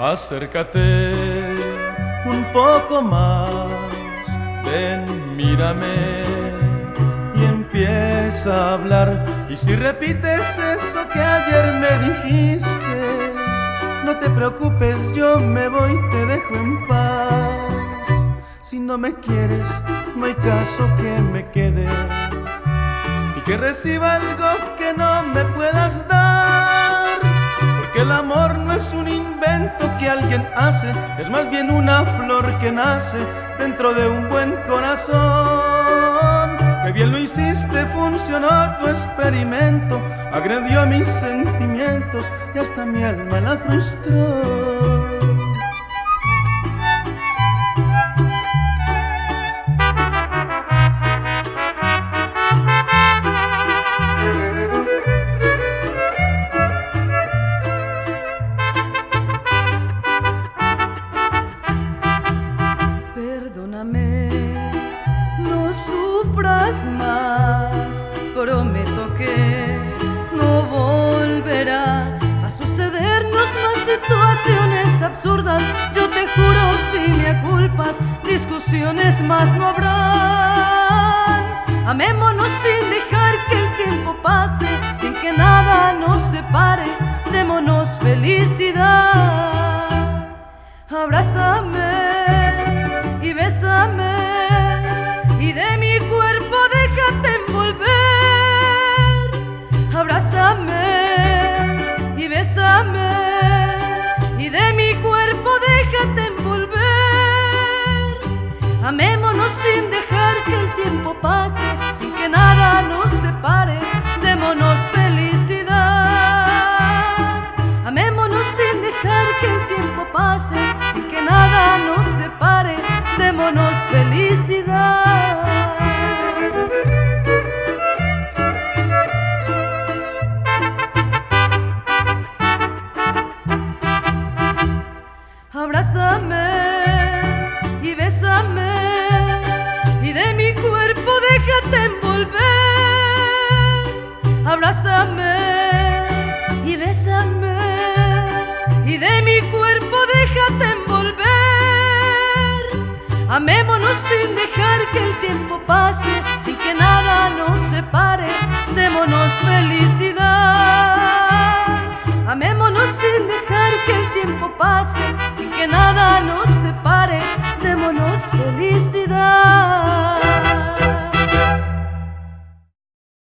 Acércate un poco más, ven, mírame y empieza a hablar. Y si repites eso que ayer me dijiste, no te preocupes, yo me voy, te dejo en paz. Si no me quieres, no hay caso que me quede y que reciba algo que no me puedas dar. Porque el amor no es un invento que alguien hace, es más bien una flor que nace dentro de un buen corazón. Que bien lo hiciste, funcionó tu experimento, agredió a mis sentimientos y hasta mi alma la frustró. No sufras más, prometo que no volverá a sucedernos más situaciones absurdas. Yo te juro, si me culpas, discusiones más no habrán. Amémonos sin dejar que el tiempo pase, sin que nada nos separe, démonos felicidad. Abrázame y bésame, y de mi cuerpo déjate envolver. Abrázame y bésame, y de mi cuerpo déjate envolver. Amémonos sin dejar que el tiempo pase, sin que nada nos separe, démonos felicidad. Amémonos sin dejar que el tiempo pase, sin que nada nos separe, démonos felicidad. Abrázame y bésame, y de mi cuerpo déjate envolver. Abrázame y bésame, y de mi cuerpo déjate envolver. Amémonos sin dejar que el tiempo pase, sin que nada nos separe, démonos felicidad. Amémonos sin dejar que el tiempo pase, sin que nada nos separe, démonos felicidad.